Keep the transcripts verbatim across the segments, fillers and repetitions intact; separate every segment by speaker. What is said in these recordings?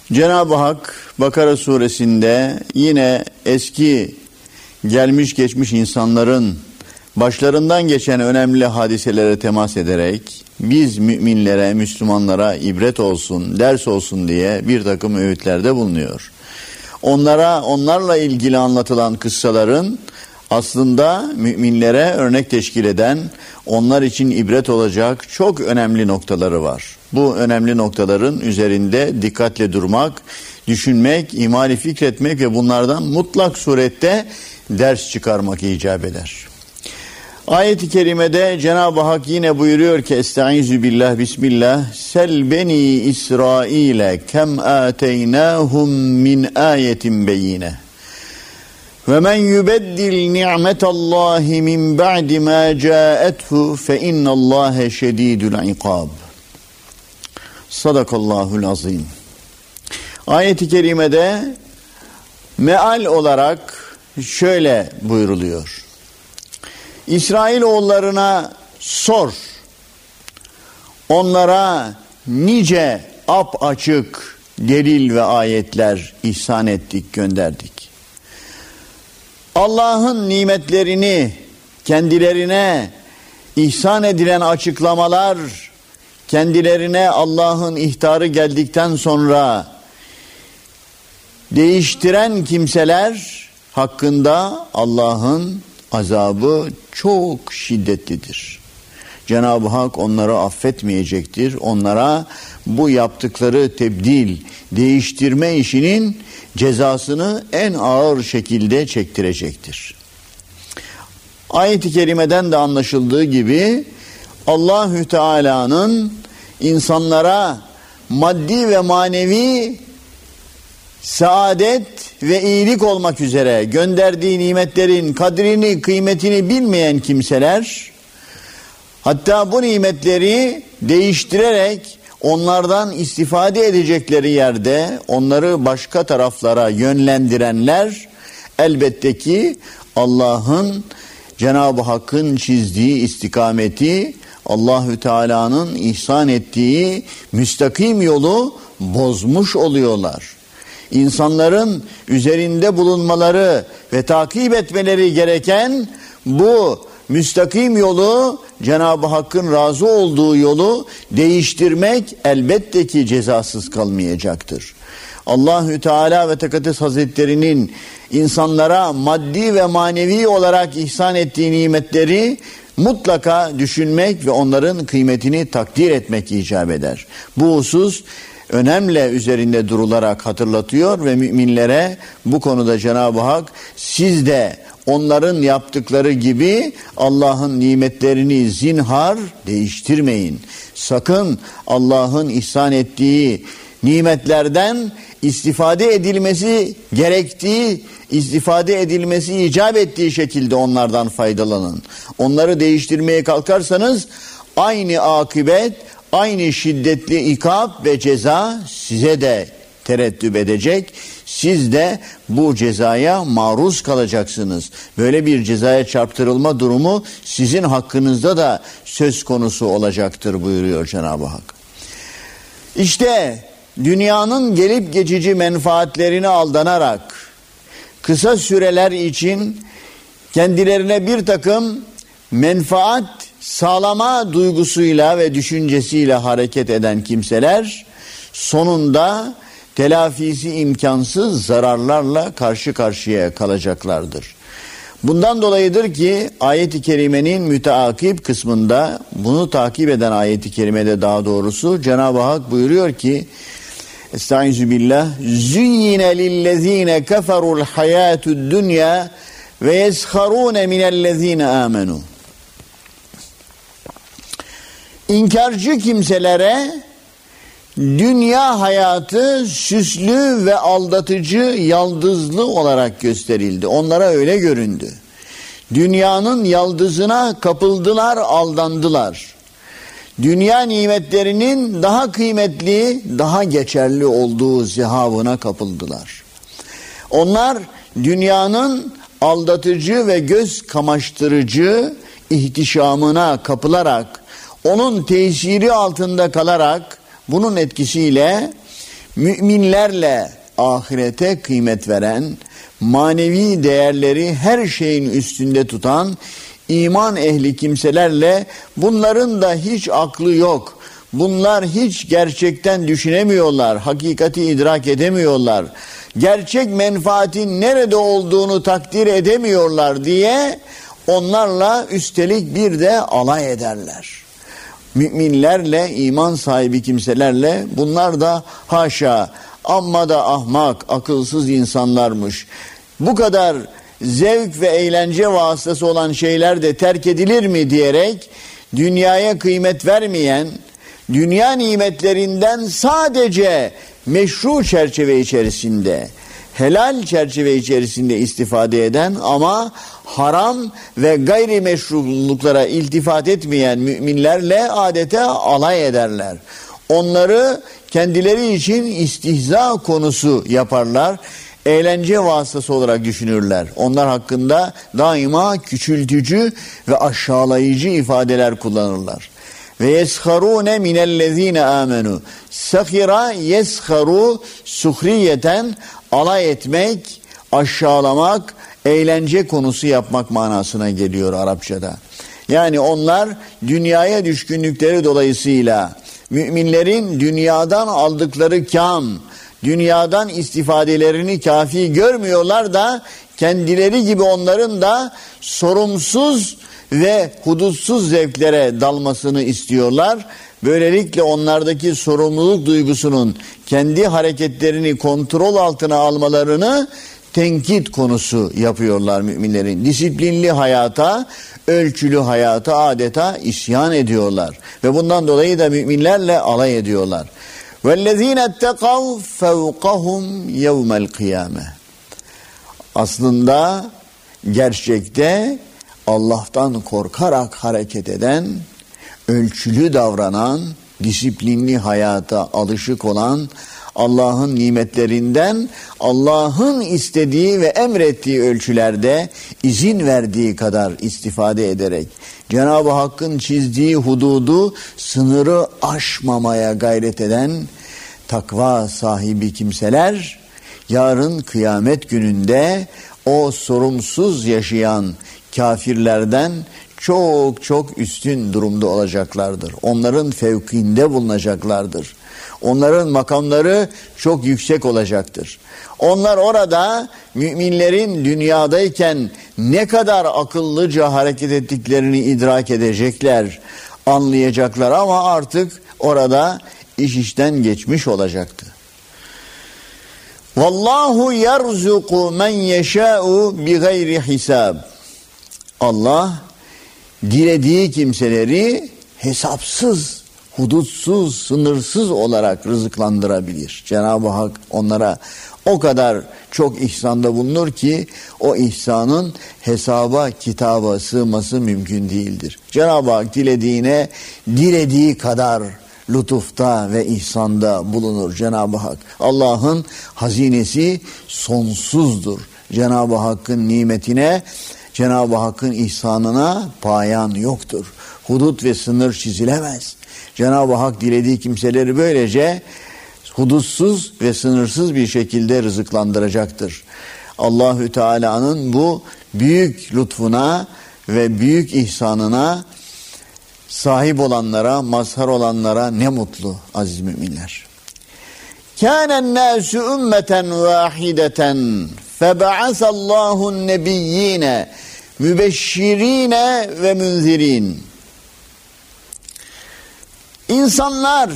Speaker 1: Cenab-ı Hak Bakara suresinde yine eski gelmiş geçmiş insanların başlarından geçen önemli hadiselere temas ederek biz müminlere, Müslümanlara ibret olsun, ders olsun diye bir takım öğütlerde bulunuyor. Onlara, onlarla ilgili anlatılan kıssaların aslında müminlere örnek teşkil eden, onlar için ibret olacak çok önemli noktaları var. Bu önemli noktaların üzerinde dikkatle durmak, düşünmek, imali fikretmek ve bunlardan mutlak surette ders çıkarmak icap eder. Ayet-i kerimede Cenab-ı Hak yine buyuruyor ki Estaizu billah bismillah Sel beni İsrail'e kem âteynâhum min âyetin beyine ve men yubeddil ni'metallahi min ba'di ma câethu fe innallâhe şedîdül ikâb. Sadakallahul azim. Ayet-i kerimede meal olarak şöyle buyruluyor. İsrailoğullarına sor, onlara nice apaçık delil ve ayetler ihsan ettik, gönderdik. Allah'ın nimetlerini kendilerine ihsan edilen açıklamalar, kendilerine Allah'ın ihtarı geldikten sonra değiştiren kimseler hakkında Allah'ın azabı çok şiddetlidir. Cenab-ı Hak onları affetmeyecektir. Onlara bu yaptıkları tebdil, değiştirme işinin cezasını en ağır şekilde çektirecektir. Ayet-i kerimeden de anlaşıldığı gibi Allahü Teala'nın insanlara maddi ve manevi saadet ve iyilik olmak üzere gönderdiği nimetlerin kadrini, kıymetini bilmeyen kimseler, hatta bu nimetleri değiştirerek onlardan istifade edecekleri yerde onları başka taraflara yönlendirenler, elbette ki Allah'ın, Cenab-ı Hakk'ın çizdiği istikameti, Allahü Teala'nın ihsan ettiği müstakim yolu bozmuş oluyorlar. İnsanların üzerinde bulunmaları ve takip etmeleri gereken bu müstakim yolu, Cenab-ı Hakk'ın razı olduğu yolu değiştirmek elbette ki cezasız kalmayacaktır. Allahü Teala ve Tekaddes Hazretleri'nin insanlara maddi ve manevi olarak ihsan ettiği nimetleri mutlaka düşünmek ve onların kıymetini takdir etmek icap eder. Bu husus önemli üzerinde durularak hatırlatıyor ve müminlere bu konuda Cenab-ı Hak siz de onların yaptıkları gibi Allah'ın nimetlerini zinhar değiştirmeyin. Sakın Allah'ın ihsan ettiği nimetlerden istifade edilmesi gerektiği, istifade edilmesi icap ettiği şekilde onlardan faydalanın. Onları değiştirmeye kalkarsanız aynı akıbet, aynı şiddetli ikab ve ceza size de tereddüt edecek. Siz de bu cezaya maruz kalacaksınız. Böyle bir cezaya çarptırılma durumu sizin hakkınızda da söz konusu olacaktır buyuruyor Cenab-ı Hak. İşte dünyanın gelip geçici menfaatlerine aldanarak kısa süreler için kendilerine bir takım menfaat sağlama duygusuyla ve düşüncesiyle hareket eden kimseler sonunda telafisi imkansız zararlarla karşı karşıya kalacaklardır. Bundan dolayıdır ki ayet-i kerimenin müteakip kısmında, bunu takip eden ayet-i kerimede daha doğrusu Cenab-ı Hak buyuruyor ki Estaizu billah Züyyine lillezine keferul hayatud dünya ve yesharune minellezine amenu. İnkarcı kimselere dünya hayatı süslü ve aldatıcı, yaldızlı olarak gösterildi. Onlara öyle göründü. Dünyanın yaldızına kapıldılar, aldandılar. Dünya nimetlerinin daha kıymetli, daha geçerli olduğu zihavına kapıldılar. Onlar dünyanın aldatıcı ve göz kamaştırıcı ihtişamına kapılarak, onun tesiri altında kalarak, bunun etkisiyle müminlerle ahirete kıymet veren, manevi değerleri her şeyin üstünde tutan iman ehli kimselerle bunların da hiç aklı yok. Bunlar hiç gerçekten düşünemiyorlar, hakikati idrak edemiyorlar. Gerçek menfaatin nerede olduğunu takdir edemiyorlar diye onlarla üstelik bir de alay ederler. Müminlerle, iman sahibi kimselerle bunlar da haşa, amma da ahmak, akılsız insanlarmış. Bu kadar zevk ve eğlence vasıtası olan şeyler de terk edilir mi diyerek dünyaya kıymet vermeyen, dünya nimetlerinden sadece meşru çerçeve içerisinde, helal çerçeve içerisinde istifade eden ama haram ve gayrimeşruluklara iltifat etmeyen müminlerle adeta alay ederler. Onları kendileri için istihza konusu yaparlar, eğlence vasıtası olarak düşünürler. Onlar hakkında daima küçültücü ve aşağılayıcı ifadeler kullanırlar. Ve yesharune minellezine amenu. Sahira yesharu suhriyeten, alay etmek, aşağılamak, eğlence konusu yapmak manasına geliyor Arapçada. Yani onlar dünyaya düşkünlükleri dolayısıyla müminlerin dünyadan aldıkları kâm, dünyadan istifadelerini kafi görmüyorlar da kendileri gibi onların da sorumsuz ve hudutsuz zevklere dalmasını istiyorlar. Böylelikle onlardaki sorumluluk duygusunun kendi hareketlerini kontrol altına almalarını tenkit konusu yapıyorlar müminlerin. Disiplinli hayata, ölçülü hayata adeta isyan ediyorlar. Ve bundan dolayı da müminlerle alay ediyorlar. وَالَّذ۪ينَ اتَّقَوْا فَوْقَهُمْ يَوْمَ الْقِيَامَةِ. Aslında gerçekte Allah'tan korkarak hareket eden, ölçülü davranan, disiplinli hayata alışık olan, Allah'ın nimetlerinden Allah'ın istediği ve emrettiği ölçülerde izin verdiği kadar istifade ederek Cenab-ı Hakk'ın çizdiği hududu, sınırı aşmamaya gayret eden takva sahibi kimseler yarın kıyamet gününde o sorumsuz yaşayan kafirlerden çok çok üstün durumda olacaklardır. Onların fevkinde bulunacaklardır. Onların makamları çok yüksek olacaktır. Onlar orada müminlerin dünyadayken ne kadar akıllıca hareket ettiklerini idrak edecekler, anlayacaklar ama artık orada iş işten geçmiş olacaktı. Vallahu yerzuku men yeşâ'u bi gayri hisab. Allah dilediği kimseleri hesapsız, hudutsuz, sınırsız olarak rızıklandırabilir. Cenab-ı Hak onlara o kadar çok ihsanda bulunur ki o ihsanın hesaba, kitaba sığması mümkün değildir. Cenab-ı Hak dilediğine dilediği kadar lütufta ve ihsanda bulunur Cenab-ı Hak. Allah'ın hazinesi sonsuzdur. Cenab-ı Hakk'ın nimetine, Cenab-ı Hakk'ın ihsanına payan yoktur. Hudut ve sınır çizilemez. Cenab-ı Hak dilediği kimseleri böylece hudutsuz ve sınırsız bir şekilde rızıklandıracaktır. Allahü Teala'nın bu büyük lütfuna ve büyük ihsanına sahip olanlara, mazhar olanlara ne mutlu aziz müminler. Kânen nâsü ümmeten vâhideten feba'asallahu nebiyyine mübeşşirine ve münzirin. İnsanlar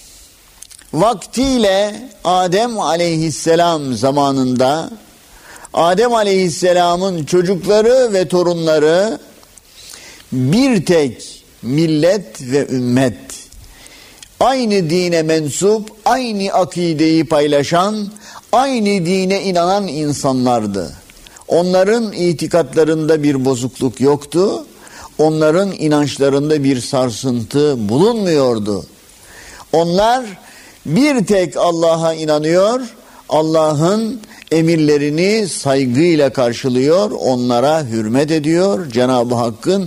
Speaker 1: vaktiyle Adem aleyhisselam zamanında Adem aleyhisselamın çocukları ve torunları bir tek millet ve ümmet, aynı dine mensup, aynı akideyi paylaşan, aynı dine inanan insanlardı. Onların itikatlarında bir bozukluk yoktu. Onların inançlarında bir sarsıntı bulunmuyordu. Onlar bir tek Allah'a inanıyor, Allah'ın emirlerini saygıyla karşılıyor, onlara hürmet ediyor, Cenab-ı Hakk'ın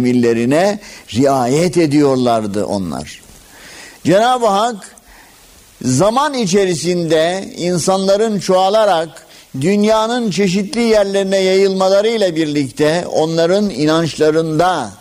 Speaker 1: emirlerine riayet ediyorlardı onlar. Cenab-ı Hak zaman içerisinde insanların çoğalarak dünyanın çeşitli yerlerine yayılmalarıyla birlikte onların inançlarında,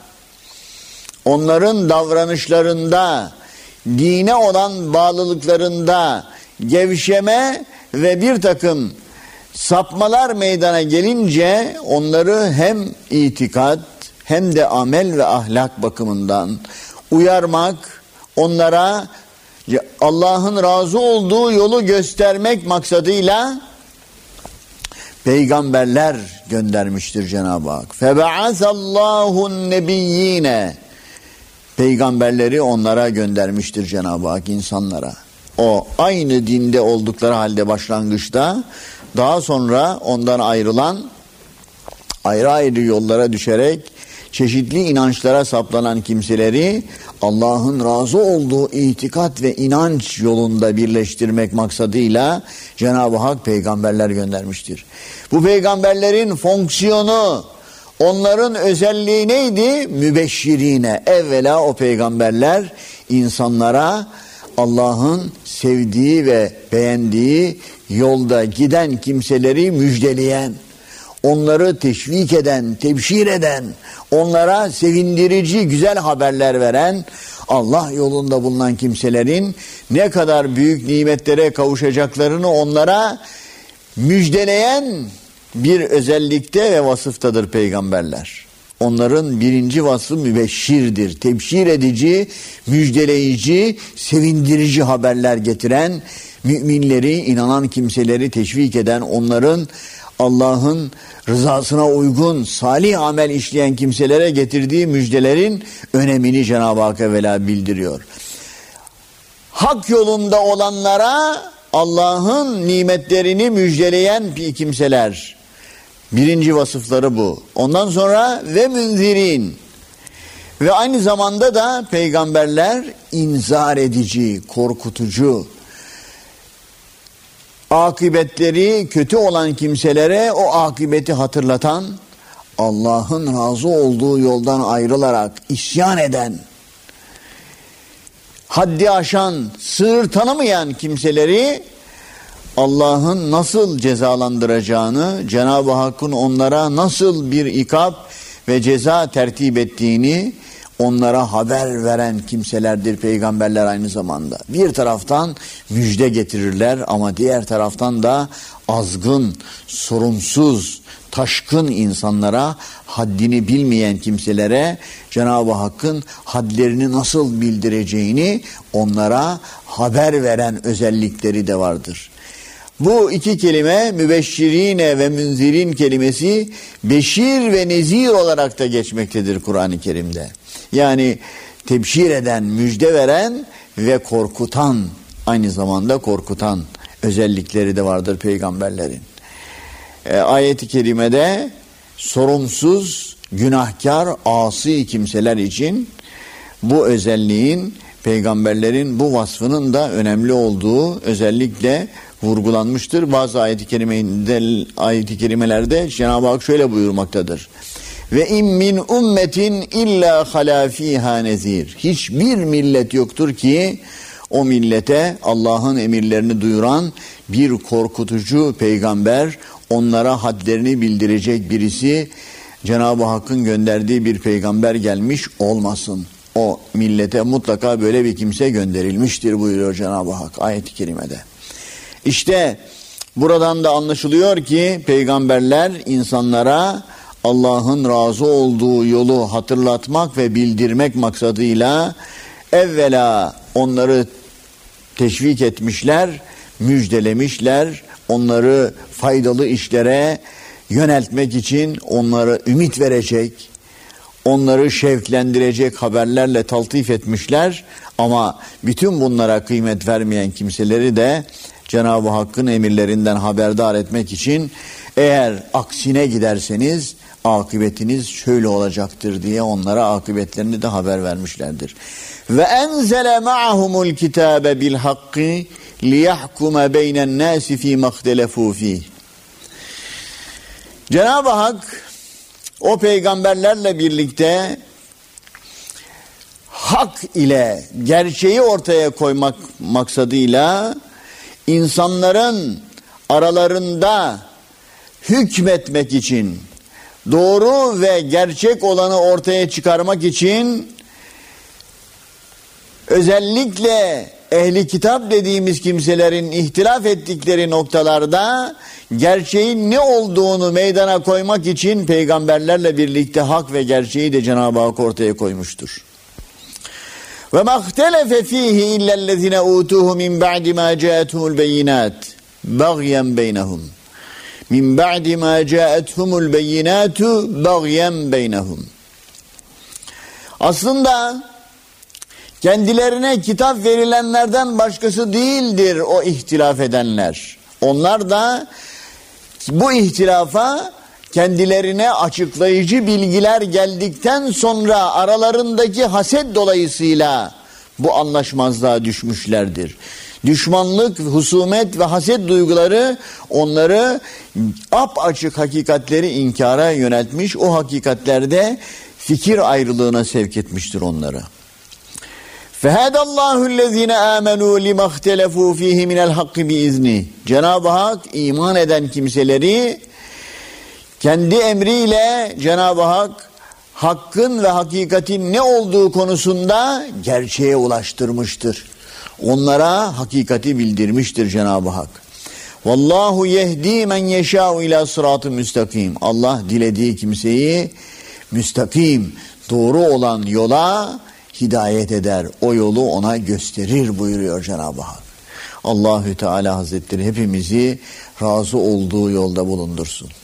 Speaker 1: onların davranışlarında, dine olan bağlılıklarında gevşeme ve bir takım sapmalar meydana gelince onları hem itikat hem de amel ve ahlak bakımından uyarmak, onlara Allah'ın razı olduğu yolu göstermek maksadıyla peygamberler göndermiştir Cenab-ı Hak. Febe'asallahu nebiyyine, peygamberleri onlara göndermiştir Cenab-ı Hak, insanlara. O aynı dinde oldukları halde başlangıçta, daha sonra ondan ayrılan, ayrı ayrı yollara düşerek çeşitli inançlara saplanan kimseleri Allah'ın razı olduğu itikat ve inanç yolunda birleştirmek maksadıyla Cenab-ı Hak peygamberler göndermiştir. Bu peygamberlerin fonksiyonu, onların özelliği neydi? Mübeşşirine. Evvela o peygamberler insanlara Allah'ın sevdiği ve beğendiği yolda giden kimseleri müjdeleyen, onları teşvik eden, tebşir eden, onlara sevindirici güzel haberler veren, Allah yolunda bulunan kimselerin ne kadar büyük nimetlere kavuşacaklarını onlara müjdeleyen bir özellikte ve vasıftadır peygamberler. Onların birinci vasfı mübeşşirdir. Tebşir edici, müjdeleyici, sevindirici haberler getiren, müminleri, inanan kimseleri teşvik eden, onların Allah'ın rızasına uygun salih amel işleyen kimselere getirdiği müjdelerin önemini Cenab-ı Hak evvela bildiriyor. Hak yolunda olanlara Allah'ın nimetlerini müjdeleyen kimseler. Birinci vasıfları bu. Ondan sonra ve münzirin. Ve aynı zamanda da peygamberler inzar edici, korkutucu, akıbetleri kötü olan kimselere o akıbeti hatırlatan, Allah'ın razı olduğu yoldan ayrılarak isyan eden, haddi aşan, sınır tanımayan kimseleri Allah'ın nasıl cezalandıracağını, Cenab-ı Hakk'ın onlara nasıl bir ikab ve ceza tertip ettiğini onlara haber veren kimselerdir peygamberler aynı zamanda. Bir taraftan müjde getirirler ama diğer taraftan da azgın, sorumsuz, taşkın insanlara, haddini bilmeyen kimselere Cenab-ı Hakk'ın hadlerini nasıl bildireceğini onlara haber veren özellikleri de vardır. Bu iki kelime mübeşşirine ve münzirin kelimesi beşir ve nezir olarak da geçmektedir Kur'an-ı Kerim'de. Yani tebşir eden, müjde veren ve korkutan, aynı zamanda korkutan özellikleri de vardır peygamberlerin. E, ayet-i kerimede sorumsuz, günahkar, asi kimseler için bu özelliğin, peygamberlerin bu vasfının da önemli olduğu özellikle vurgulanmıştır. Bazı ayet-i kerimede, ayet-i kerimelerde Cenab-ı Hak şöyle buyurmaktadır. Ve in min ummetin illa hala fiha nezir. Hiçbir millet yoktur ki o millete Allah'ın emirlerini duyuran bir korkutucu peygamber, onlara hadlerini bildirecek birisi, Cenab-ı Hakk'ın gönderdiği bir peygamber gelmiş olmasın. O millete mutlaka böyle bir kimse gönderilmiştir buyuruyor Cenab-ı Hak ayet-i kerimede. İşte buradan da anlaşılıyor ki peygamberler insanlara Allah'ın razı olduğu yolu hatırlatmak ve bildirmek maksadıyla evvela onları teşvik etmişler, müjdelemişler, onları faydalı işlere yöneltmek için onlara ümit verecek, onları şevklendirecek haberlerle taltif etmişler ama bütün bunlara kıymet vermeyen kimseleri de Cenab-ı Hakk'ın emirlerinden haberdar etmek için eğer aksine giderseniz akıbetiniz şöyle olacaktır diye onlara akıbetlerini de haber vermişlerdir. Ve enzele ma'ahumul kitabe bil hakki liyahkuma beynen nasi fi mahtelefu fih. Cenab-ı Hak o peygamberlerle birlikte hak ile gerçeği ortaya koymak maksadıyla insanların aralarında hükmetmek için, doğru ve gerçek olanı ortaya çıkarmak için özellikle ehli kitap dediğimiz kimselerin ihtilaf ettikleri noktalarda gerçeğin ne olduğunu meydana koymak için peygamberlerle birlikte hak ve gerçeği de Cenab-ı Hak ortaya koymuştur. Ve mahtelefe fihi illellezine utuhu min ba'di ma ca'atuhul beyinat bagyen beynehum. Min ba'di ma ca'atuhumul beyinatu bagyen beynehum. Aslında kendilerine kitap verilenlerden başkası değildir o ihtilaf edenler. Onlar da bu ihtilafa kendilerine açıklayıcı bilgiler geldikten sonra aralarındaki haset dolayısıyla bu anlaşmazlığa düşmüşlerdir. Düşmanlık, husumet ve haset duyguları onları apaçık hakikatleri inkara yöneltmiş, o hakikatlerde fikir ayrılığına sevk etmiştir onları. فَهَدَ اللّٰهُ الَّذ۪ينَ آمَنُوا لِمَا اخْتَلَفُوا ف۪يهِ مِنَ الْحَقِّ بِإِذْنِهِ. Cenab-ı Hak iman eden kimseleri kendi emriyle Cenab-ı Hak hakkın ve hakikatin ne olduğu konusunda gerçeğe ulaştırmıştır. Onlara hakikati bildirmiştir Cenab-ı Hak. Vallahu yehdi men yeşâ'u ilâ sıratı müstakim. Allah dilediği kimseyi müstakim, doğru olan yola hidayet eder. O yolu ona gösterir buyuruyor Cenab-ı Hak. Allahü Teala Hazretleri hepimizi razı olduğu yolda bulundursun.